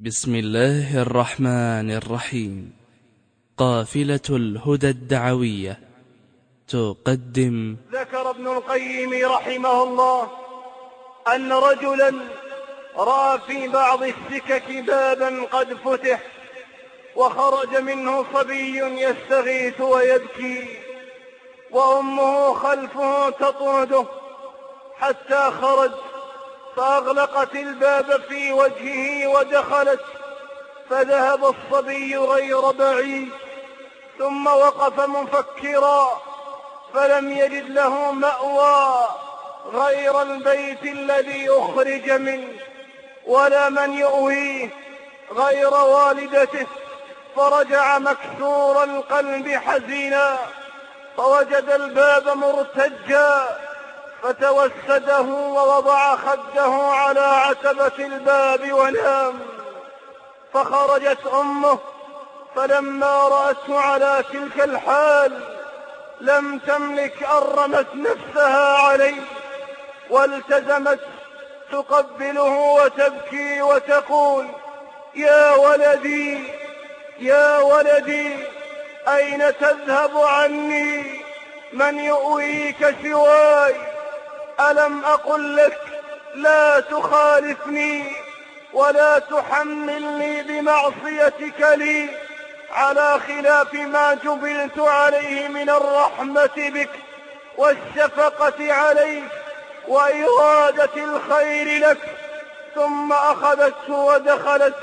بسم الله الرحمن الرحيم. قافلة الهدى الدعوية تقدم. ذكر ابن القيم رحمه الله أن رجلا رأى في بعض السكك بابا قد فتح وخرج منه صبي يستغيث ويبكي وأمه خلفه تطرده حتى خرج، فأغلقت الباب في وجهه ودخلت، فذهب الصبي غير بعيد ثم وقف مفكرا فلم يجد له مأوى غير البيت الذي أخرج منه ولا من يؤويه غير والدته، فرجع مكسور القلب حزينا، فوجد الباب مرتجا فتوسده ووضع خده على عتبة الباب ونام. فخرجت أمه فلما رأته على تلك الحال لم تملك أن رمت نفسها عليه والتزمت تقبله وتبكي وتقول: يا ولدي يا ولدي، أين تذهب عني؟ من يؤويك سواي؟ ألم أقل لك لا تخالفني ولا تحملني بمعصيتك لي على خلاف ما جبلت عليه من الرحمة بك والشفقة عليك وإرادة الخير لك؟ ثم أخذته ودخلت.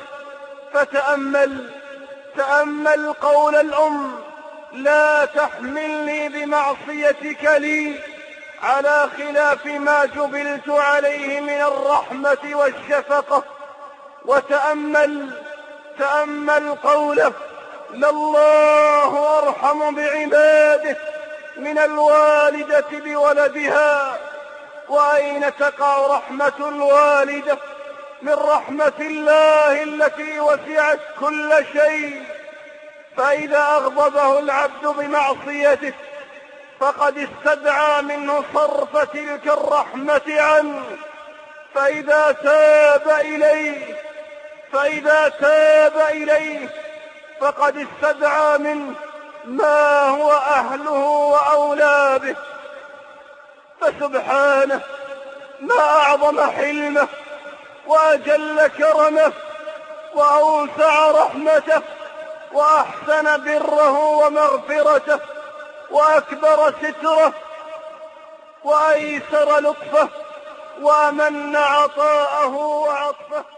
تأمل قول الأم: لا تحملني بمعصيتك لي على خلاف ما جبلت عليه من الرحمة والشفقة. تأمل قوله: لله أرحم بعباده من الوالدة بولدها. وأين تقع رحمة الوالدة من رحمة الله التي وسعت كل شيء؟ فإذا أغضبه العبد بمعصيته فقد استدعى منه صرف تلك الرحمة عنه، فإذا تاب إليه فقد استدعى منه ما هو أهله وأولى به. فسبحانه، ما أعظم حلمه وأجل كرمه وأوسع رحمته وأحسن بره ومغفرته وأكبر ستره وأيسر لطفه وأمن عطاءه وعطفه.